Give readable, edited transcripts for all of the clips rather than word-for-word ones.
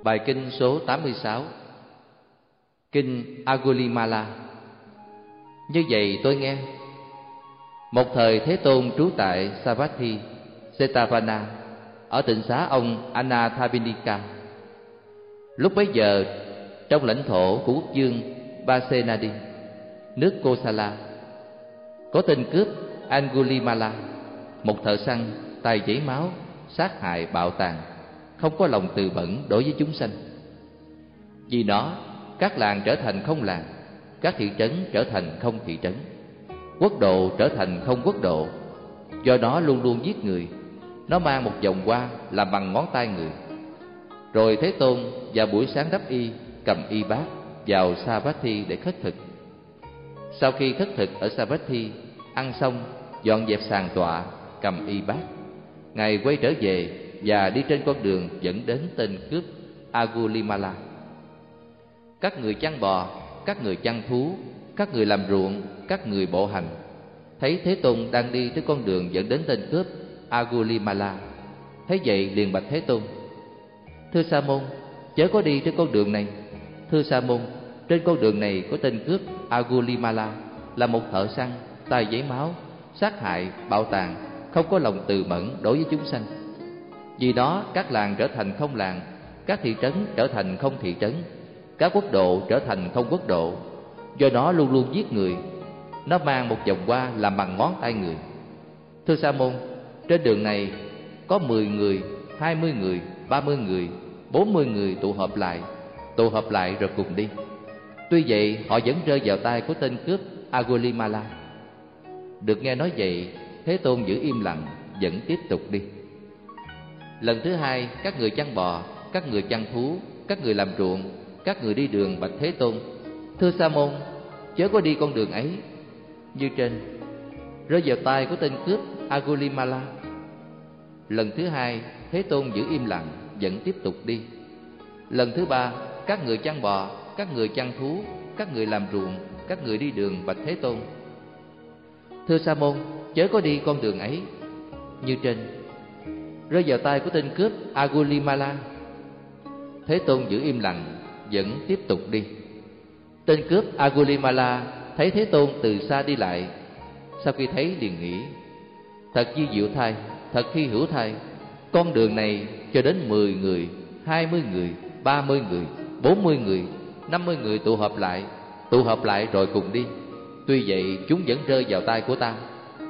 Bài kinh số 86, Kinh Angulimala. Như vậy tôi nghe, một thời Thế Tôn trú tại Savatthi, Jetavana, ở tịnh xá ông Anathapindika. Lúc bấy giờ, trong lãnh thổ của quốc vương Pasenadi, nước Kosala, có tên cướp Angulimala, một thợ săn tay chảy máu, sát hại bạo tàn, không có lòng từ bẩn đối với chúng sanh. Vì nó, các làng trở thành không làng, các thị trấn trở thành không thị trấn, quốc độ trở thành không quốc độ. Do nó luôn luôn giết người, nó mang một vòng hoa làm bằng ngón tay người. Rồi Thế Tôn vào buổi sáng đắp y, cầm y bát vào Savatthi để khất thực. Sau khi khất thực ở Savatthi, ăn xong, dọn dẹp sàn tọa, cầm y bát, Ngài quay trở về và đi trên con đường dẫn đến tên cướp Angulimala. Các người chăn bò, các người chăn thú, các người làm ruộng, các người bộ hành, thấy Thế Tôn đang đi trên con đường dẫn đến tên cướp Angulimala, thấy vậy liền bạch Thế Tôn: Thưa Sa môn, chớ có đi trên con đường này. Thưa Sa môn, trên con đường này có tên cướp Angulimala, là một thợ săn tay giấy máu, sát hại bạo tàn, không có lòng từ mẫn đối với chúng sanh. Vì đó, các làng trở thành không làng, các thị trấn trở thành không thị trấn, các quốc độ trở thành không quốc độ. Do nó luôn luôn giết người, nó mang một vòng hoa làm bằng ngón tay người. Thưa Sa môn, trên đường này có 10 người, 20 người, 30 người, 40 người tụ họp lại rồi cùng đi. Tuy vậy, họ vẫn rơi vào tay của tên cướp Angulimala. Được nghe nói vậy, Thế Tôn giữ im lặng, vẫn tiếp tục đi. Lần thứ hai, các người chăn bò, các người chăn thú, các người làm ruộng, các người đi đường bạch Thế Tôn: Thưa Sa môn, chớ có đi con đường ấy. Như trên, rơi vào tay của tên cướp Angulimala. Lần thứ hai, Thế Tôn giữ im lặng, vẫn tiếp tục đi. Lần thứ ba, các người chăn bò, các người chăn thú, các người làm ruộng, các người đi đường bạch Thế Tôn: Thưa Sa môn, chớ có đi con đường ấy. Như trên, rơi vào tay của tên cướp Angulimala. Thế Tôn giữ im lặng, vẫn tiếp tục đi. Tên cướp Angulimala thấy Thế Tôn từ xa đi lại, sau khi thấy liền nghĩ: Thật vi diệu thay, thật hy hữu thay, con đường này cho đến 10 người, 20 người, 30 người, 40 người, 50 người tụ họp lại rồi cùng đi. Tuy vậy chúng vẫn rơi vào tay của ta.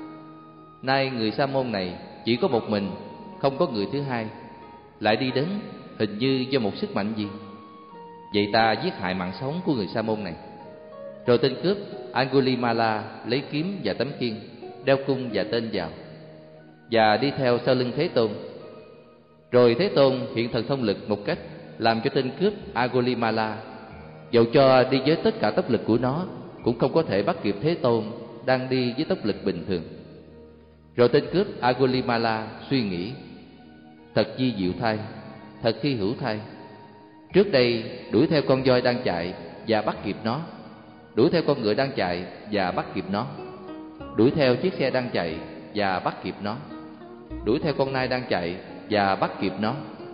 Nay người Sa môn này chỉ có một mình, không có người thứ hai, lại đi đến hình như do một sức mạnh gì. Vậy ta giết hại mạng sống của người Sa môn này. Rồi tên cướp Angulimala lấy kiếm và tấm khiên, đeo cung và tên vào, và đi theo sau lưng Thế Tôn. Rồi Thế Tôn hiện thần thông lực một cách làm cho tên cướp Angulimala, dầu cho đi với tất cả tốc lực của nó, cũng không có thể bắt kịp Thế Tôn đang đi với tốc lực bình thường. Rồi tên cướp Angulimala suy nghĩ: Thật vi diệu thay, thật hy hữu thay, trước đây đuổi theo con voi đang chạy và bắt kịp nó, đuổi theo con ngựa đang chạy và bắt kịp nó, đuổi theo chiếc xe đang chạy và bắt kịp nó, đuổi theo con nai đang chạy và bắt kịp nó.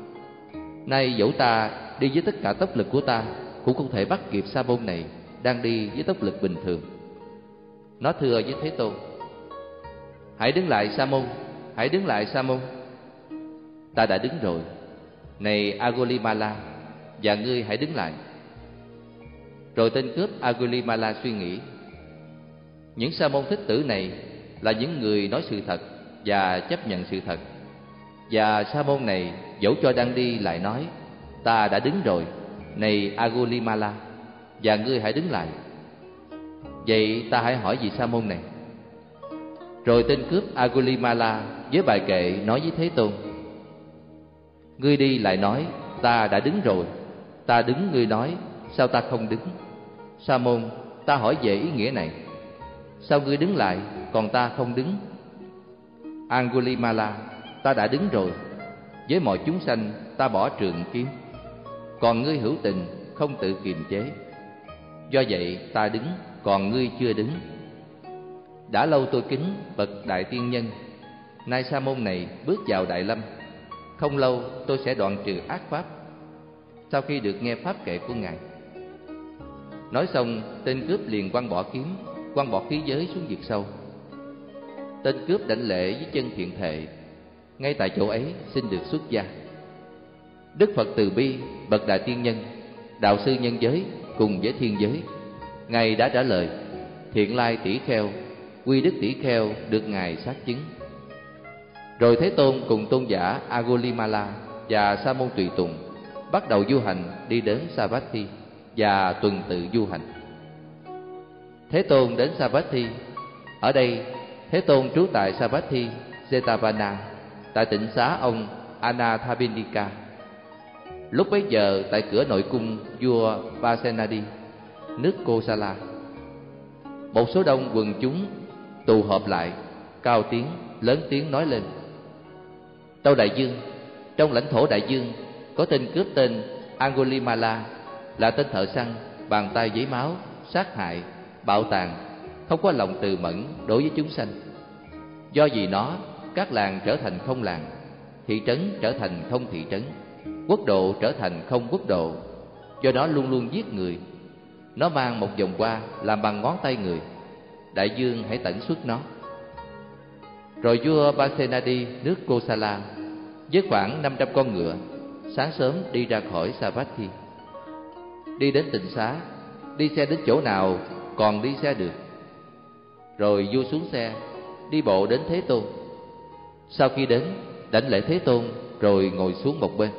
Nay dẫu ta đi với tất cả tốc lực của ta, cũng không thể bắt kịp Sa môn này đang đi với tốc lực bình thường. Nó thưa với Thế Tôn: Hãy đứng lại Sa môn, hãy đứng lại Sa môn. Ta đã đứng rồi, này Angulimala, và ngươi hãy đứng lại. Rồi tên cướp Angulimala suy nghĩ: Những Sa môn thích tử này là những người nói sự thật và chấp nhận sự thật. Và Sa môn này dẫu cho đang đi lại nói: Ta đã đứng rồi, này Angulimala, và ngươi hãy đứng lại. Vậy ta hãy hỏi vị Sa môn này. Rồi tên cướp Angulimala với bài kệ nói với Thế Tôn: Ngươi đi lại nói: Ta đã đứng rồi. Ta đứng, ngươi nói: Sao ta không đứng? Sa môn, ta hỏi về ý nghĩa này. Sao ngươi đứng lại, còn ta không đứng? Angulimala, ta đã đứng rồi. Với mọi chúng sanh ta bỏ trường kiếm, còn ngươi hữu tình không tự kiềm chế. Do vậy ta đứng, còn ngươi chưa đứng. Đã lâu tôi kính bậc đại tiên nhân, nay Sa môn này bước vào Đại Lâm. Không lâu tôi sẽ đoạn trừ ác pháp. sau khi được nghe pháp kệ của Ngài. Nói xong, tên cướp liền quăng bỏ kiếm, quăng bỏ khí giới xuống vực sâu. Tên cướp đảnh lễ với chân thiện thệ, ngay tại chỗ ấy xin được xuất gia. Đức Phật từ bi, bậc đại tiên nhân, đạo sư nhân giới cùng với thiên giới, Ngài đã trả lời: thiện lai tỷ kheo, quy đức tỷ kheo được Ngài xác chứng. Rồi Thế Tôn cùng tôn giả Agulimala và Sa môn tùy tùng bắt đầu du hành đi đến Savatthi và tuần tự du hành. Thế Tôn đến Savatthi. Ở đây Thế Tôn trú tại Savatthi Jetavana, tại tịnh xá ông Anathapindika. Lúc bấy giờ tại cửa nội cung vua Pasenadi, nước Kosala, một số đông quần chúng tụ họp lại, cao tiếng, lớn tiếng nói lên: Tâu đại dương, trong lãnh thổ đại dương có tên cướp tên Angulimala, là tên thợ săn, bàn tay giấy máu, sát hại, bạo tàn, không có lòng từ mẫn đối với chúng sanh. Do vì nó, các làng trở thành không làng, thị trấn trở thành không thị trấn, quốc độ trở thành không quốc độ. Do nó luôn luôn giết người. Nó mang một vòng hoa làm bằng ngón tay người. Đại dương hãy tẩn xuất nó. Rồi vua Pasenadi nước Kosala với khoảng 500 con ngựa sáng sớm đi ra khỏi Savatthi, đi đến tịnh xá, đi xe đến chỗ nào còn đi xe được. Rồi vua xuống xe, đi bộ đến Thế Tôn. Sau khi đến, đảnh lễ Thế Tôn rồi ngồi xuống một bên.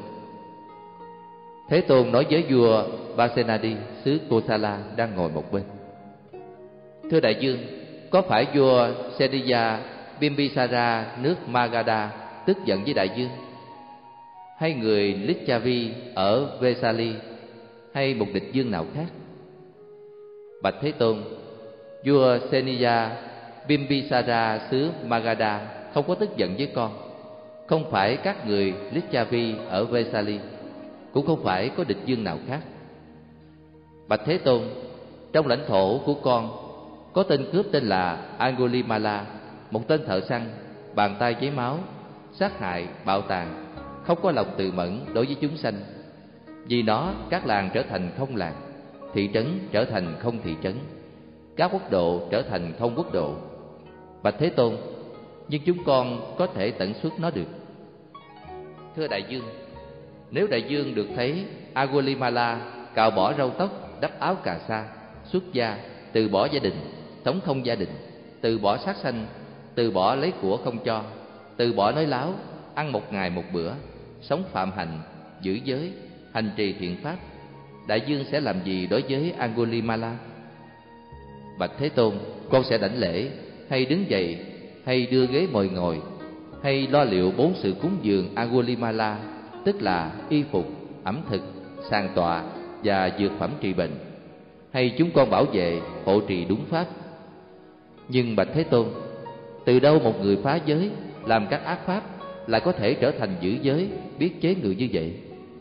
Thế Tôn nói với vua Pasenadi xứ Kosala đang ngồi một bên: Thưa đại dương, có phải vua Sediya Bimbisara nước Magadha tức giận với đại dương, hay người Licchavi ở Vesali, hay một địch dương nào khác? Bạch Thế Tôn, vua Seniya Bimbisara xứ Magadha không có tức giận với con, không phải các người Licchavi ở Vesali, cũng không phải có địch dương nào khác. Bạch Thế Tôn, trong lãnh thổ của con có tên cướp tên là Angulimala, một tên thợ săn, bàn tay giấy máu, sát hại, bạo tàn, không có lòng từ mẫn đối với chúng sanh. Vì nó, các làng trở thành không làng, thị trấn trở thành không thị trấn, các quốc độ trở thành không quốc độ. Bạch Thế Tôn, nhưng chúng con có thể tận xuất nó được. Thưa đại dương, nếu đại dương được thấy Angulimala cạo bỏ râu tóc, đắp áo cà sa, xuất gia, từ bỏ gia đình, sống không gia đình, từ bỏ sát sanh, từ bỏ lấy của không cho, từ bỏ nói láo, ăn một ngày một bữa, sống phạm hạnh, giữ giới, hành trì thiện pháp, đại dương sẽ làm gì đối với Angulimala? Bạch Thế Tôn, con sẽ đảnh lễ, hay đứng dậy, hay đưa ghế mời ngồi, hay lo liệu 4 sự cúng dường Angulimala, tức là y phục, ẩm thực, sàng tọa và dược phẩm trị bệnh, hay chúng con bảo vệ, hộ trì đúng pháp. Nhưng bạch Thế Tôn, từ đâu một người phá giới, làm các ác pháp lại có thể trở thành giữ giới, biết chế ngự như vậy?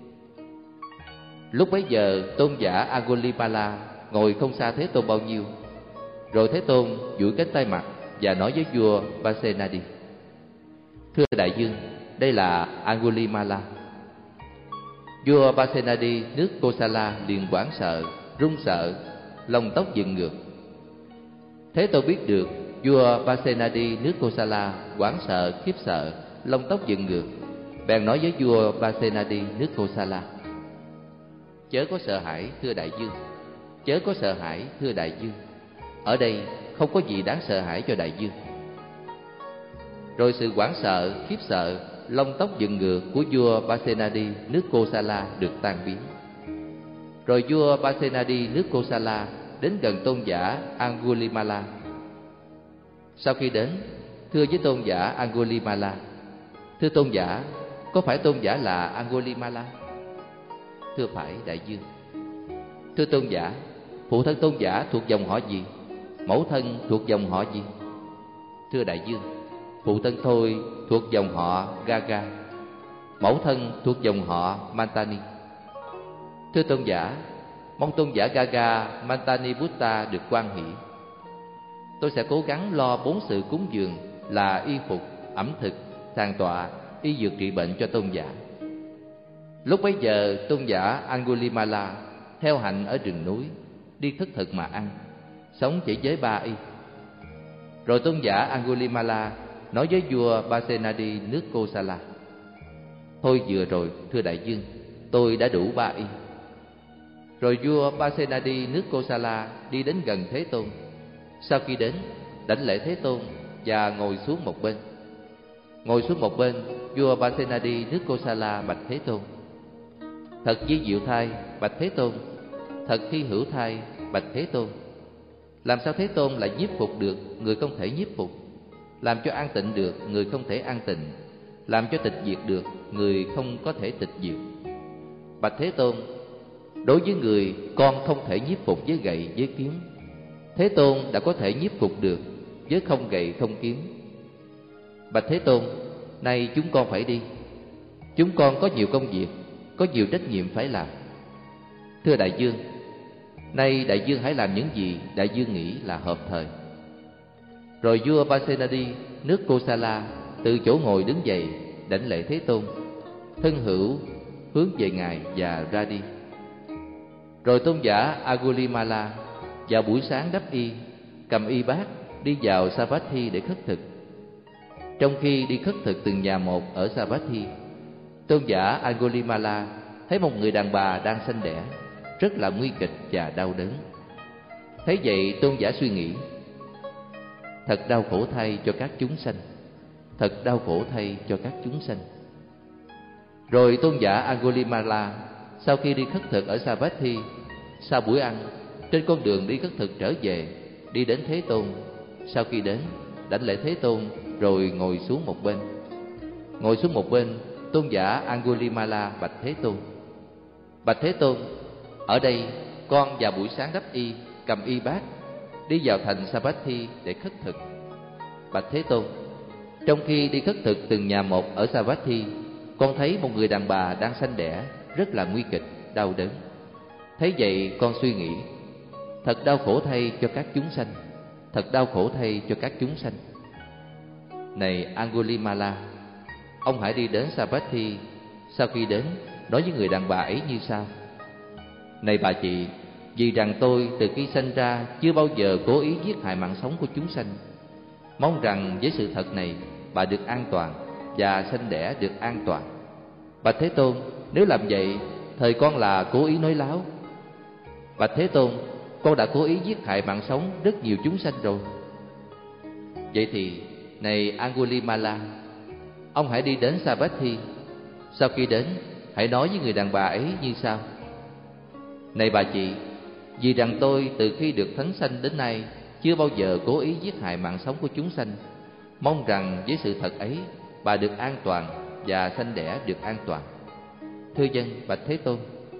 Lúc bấy giờ tôn giả Angulimala ngồi không xa Thế Tôn bao nhiêu. Rồi Thế Tôn duỗi cánh tay mặt và nói với vua Pasenadi: Thưa đại dương, đây là Angulimala. Vua Pasenadi nước Kosala liền hoảng sợ, run sợ, lông tóc dựng ngược. Thế Tôn biết được vua Pasenadi nước Kosala hoảng sợ, khiếp sợ, lông tóc dựng ngược, bèn nói với vua Pasenadi nước Kosala: Chớ có sợ hãi, thưa đại dương. Chớ có sợ hãi, thưa đại dương. Ở đây không có gì đáng sợ hãi cho đại dương. Rồi sự hoảng sợ, khiếp sợ, lông tóc dựng ngược của vua Pasenadi nước Kosala được tan biến. Rồi vua Pasenadi nước Kosala đến gần tôn giả Angulimala. Sau khi đến, thưa với tôn giả Angulimala: Thưa tôn giả, có phải tôn giả là Angulimala? Thưa phải, đại dương. Thưa tôn giả, phụ thân tôn giả thuộc dòng họ gì? Mẫu thân thuộc dòng họ gì? Thưa đại dương, phụ thân tôi thuộc dòng họ Gaga, mẫu thân thuộc dòng họ Mantani. Thưa tôn giả, mong tôn giả Gaga Mantani Buddha được hoan hỷ. Tôi sẽ cố gắng lo 4 sự cúng dường là y phục, ẩm thực, sàng tọa, y dược trị bệnh cho tôn giả. Lúc bấy giờ tôn giả Angulimala theo hạnh ở rừng núi, đi khất thực mà ăn, sống chỉ với 3 y. Rồi tôn giả Angulimala nói với vua Pasenadi nước Kosala: thôi vừa rồi thưa đại vương, tôi đã đủ 3 y. Rồi vua Pasenadi nước Kosala đi đến gần Thế Tôn. Sau khi đến, đảnh lễ Thế Tôn và ngồi xuống một bên. Ngồi xuống một bên, vua Pasenadi nước Kosala bạch Thế Tôn: thật vi diệu thay, bạch Thế Tôn. Thật hy hữu thay, bạch Thế Tôn. Làm sao Thế Tôn lại nhiếp phục được người không thể nhiếp phục? Làm cho an tịnh được người không thể an tịnh? Làm cho tịch diệt được người không có thể tịch diệt? Bạch Thế Tôn, đối với người con không thể nhiếp phục với gậy với kiếm, Thế Tôn đã có thể nhiếp phục được với không gậy không kiếm. Bạch Thế Tôn, nay chúng con phải đi. Chúng con có nhiều công việc, có nhiều trách nhiệm phải làm. Thưa đại vương, nay đại vương hãy làm những gì đại vương nghĩ là hợp thời. Rồi vua Pasenadi nước Kosala từ chỗ ngồi đứng dậy, đảnh lễ Thế Tôn, thân hữu hướng về ngài và ra đi. Rồi tôn giả Angulimala vào buổi sáng đắp y, cầm y bát đi vào Savatthi để khất thực. Trong khi đi khất thực từng nhà một ở Savatthi, tôn giả Angulimala thấy một người đàn bà đang sanh đẻ, rất là nguy kịch và đau đớn. Thấy vậy tôn giả suy nghĩ: thật đau khổ thay cho các chúng sanh, thật đau khổ thay cho các chúng sanh. Rồi tôn giả Angulimala sau khi đi khất thực ở Savatthi, sau buổi ăn, trên con đường đi khất thực trở về, đi đến Thế Tôn. Sau khi đến, đảnh lễ Thế Tôn rồi ngồi xuống một bên. Ngồi xuống một bên, tôn giả Angulimala bạch Thế Tôn: bạch Thế Tôn, ở đây con vào buổi sáng đắp y, cầm y bát đi vào thành Savatthi để khất thực. Bạch Thế Tôn, trong khi đi khất thực từng nhà một ở Savatthi, con thấy một người đàn bà đang sanh đẻ, rất là nguy kịch, đau đớn. Thấy vậy con suy nghĩ: thật đau khổ thay cho các chúng sanh, thật đau khổ thay cho các chúng sanh. Này Angulimala, ông hãy đi đến Savatthi. Sau khi đến, nói với người đàn bà ấy như sau: này bà chị, vì rằng tôi từ khi sanh ra chưa bao giờ cố ý giết hại mạng sống của chúng sanh. Mong rằng với sự thật này, bà được an toàn và sanh đẻ được an toàn. Bạch Thế Tôn, nếu làm vậy, thời con là cố ý nói láo. Bạch Thế Tôn, con đã cố ý giết hại mạng sống rất nhiều chúng sanh rồi. Vậy thì, này Angulimala, ông hãy đi đến Savatthi. Sau khi đến, hãy nói với người đàn bà ấy như sau: này bà chị, vì rằng tôi từ khi được thánh sanh đến nay chưa bao giờ cố ý giết hại mạng sống của chúng sanh. Mong rằng với sự thật ấy, bà được an toàn và sanh đẻ được an toàn. Thưa dân, bạch Thế Tôn.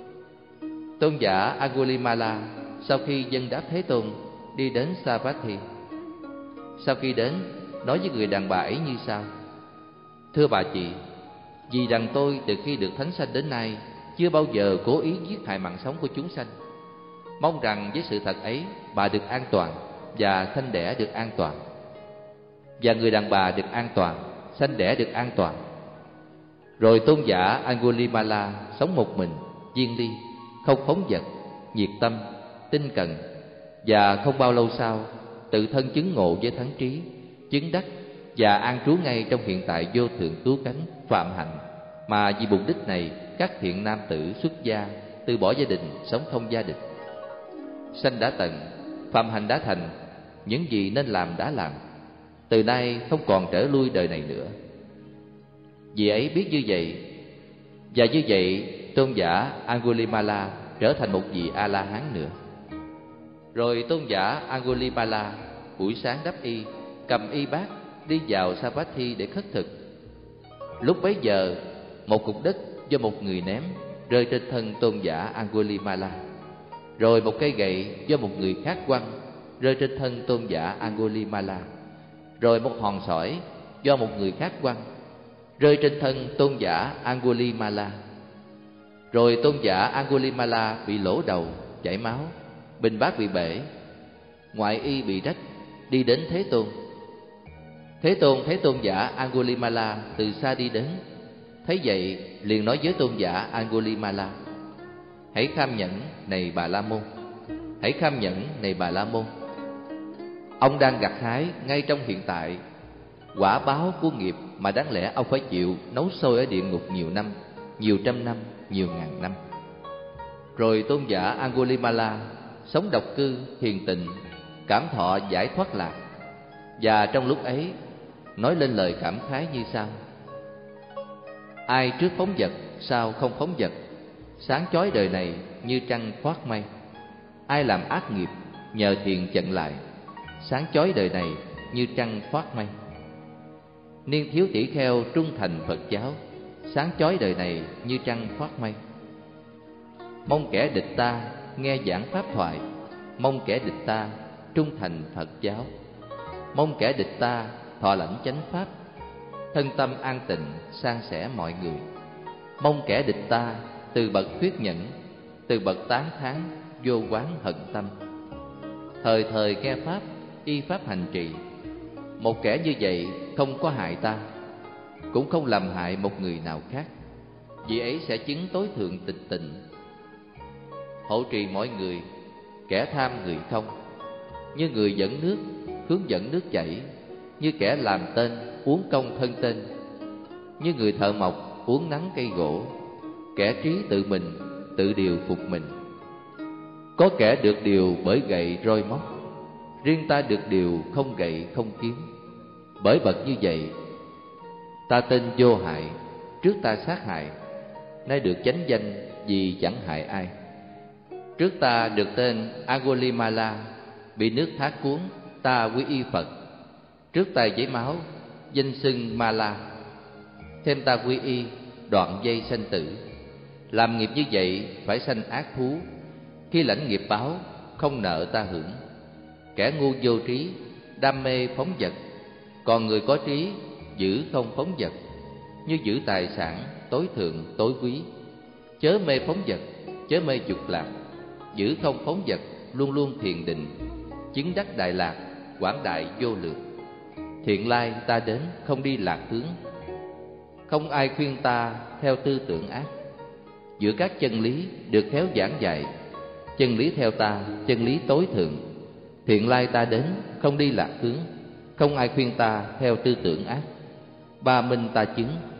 Tôn giả Angulimala sau khi dân đáp Thế Tôn, đi đến Savatthi. Sau khi đến, nói với người đàn bà ấy như sau: thưa bà chị, vì rằng tôi từ khi được thánh sanh đến nay chưa bao giờ cố ý giết hại mạng sống của chúng sanh. Mong rằng với sự thật ấy, bà được an toàn và sanh đẻ được an toàn. Và người đàn bà được an toàn, sanh đẻ được an toàn. Rồi tôn giả Angulimala sống một mình, viên ly, không phóng dật, nhiệt tâm, tinh cần. Và không bao lâu sau, tự thân chứng ngộ với thắng trí, chứng đắc và an trú ngay trong hiện tại vô thượng cứu cánh phạm hạnh. Mà vì mục đích này, các thiện nam tử xuất gia, từ bỏ gia đình, sống không gia đình. Sanh đã tận, phạm hạnh đã thành, những gì nên làm đã làm. Từ nay không còn trở lui đời này nữa. Vì ấy biết như vậy, và như vậy tôn giả Angulimala trở thành một vị A-la-hán nữa. Rồi tôn giả Angulimala buổi sáng đắp y, cầm y bát đi vào Savatthi để khất thực. Lúc bấy giờ, một cục đất do một người ném rơi trên thân tôn giả Angulimala. Rồi một cây gậy do một người khác quăng rơi trên thân tôn giả Angulimala. Rồi một hòn sỏi do một người khác quăng rơi trên thân tôn giả Angulimala. Rồi tôn giả Angulimala bị lỗ đầu, chảy máu, bình bát bị bể, ngoại y bị rách, đi đến Thế Tôn. Thế Tôn thấy tôn giả Angulimala từ xa đi đến, Thấy vậy liền nói với tôn giả Angulimala: hãy kham nhẫn này Bà La Môn, hãy kham nhẫn này Bà La Môn. Ông đang gặt hái ngay trong hiện tại quả báo của nghiệp mà đáng lẽ ông phải chịu nấu sôi ở địa ngục nhiều năm, nhiều trăm năm, nhiều ngàn năm. Rồi tôn giả Angulimala sống độc cư hiền tịnh, cảm thọ giải thoát lạc, và trong lúc ấy nói lên lời cảm khái như sau: ai trước phóng dật sao không phóng dật, sáng chói đời này như trăng khoác mây. Ai làm ác nghiệp nhờ thiện chặn lại, sáng chói đời này như trăng khoác mây. Niên thiếu tỷ kheo trung thành Phật giáo, sáng chói đời này như trăng khoác mây. Mong kẻ địch ta nghe giảng pháp thoại, mong kẻ địch ta trung thành Phật giáo. Mong kẻ địch ta thọ lãnh chánh pháp, thân tâm an tịnh san sẻ mọi người. Mong kẻ địch ta từ bậc thuyết nhẫn, từ bậc tán thán vô quán hận tâm. Thời thời nghe pháp, y pháp hành trì. Một kẻ như vậy không có hại ta, cũng không làm hại một người nào khác. Vì ấy sẽ chứng tối thượng tịch tịnh. Hộ trì mọi người, kẻ tham người không. Như người dẫn nước, hướng dẫn nước chảy. Như kẻ làm tên, uống công thân tên. Như người thợ mộc, uống nắng cây gỗ. Kẻ trí tự mình, tự điều phục mình. Có kẻ được điều bởi gậy roi móc, riêng ta được điều không gậy không kiếm. Bởi bậc như vậy, ta tên vô hại, trước ta sát hại, nay được chánh danh vì chẳng hại ai. Trước ta được tên Angulimala, bị nước thác cuốn, ta quy y Phật. Trước ta giấy máu, danh xưng Mala, thêm ta quy y, đoạn dây sanh tử. Làm nghiệp như vậy phải sanh ác thú, khi lãnh nghiệp báo không nợ ta hưởng. Kẻ ngu vô trí, đam mê phóng dật, còn người có trí giữ không phóng dật. Như giữ tài sản tối thượng tối quý, chớ mê phóng dật, chớ mê dục lạc. Giữ không phóng dật, luôn luôn thiền định, chứng đắc đại lạc, quảng đại vô lượng. Thiện lai ta đến không đi lạc hướng, không ai khuyên ta theo tư tưởng ác. Giữa các chân lý được khéo giảng dạy, chân lý theo ta, chân lý tối thượng. Thiện lai ta đến không đi lạc hướng, không ai khuyên ta theo tư tưởng ác. Ba minh ta chứng,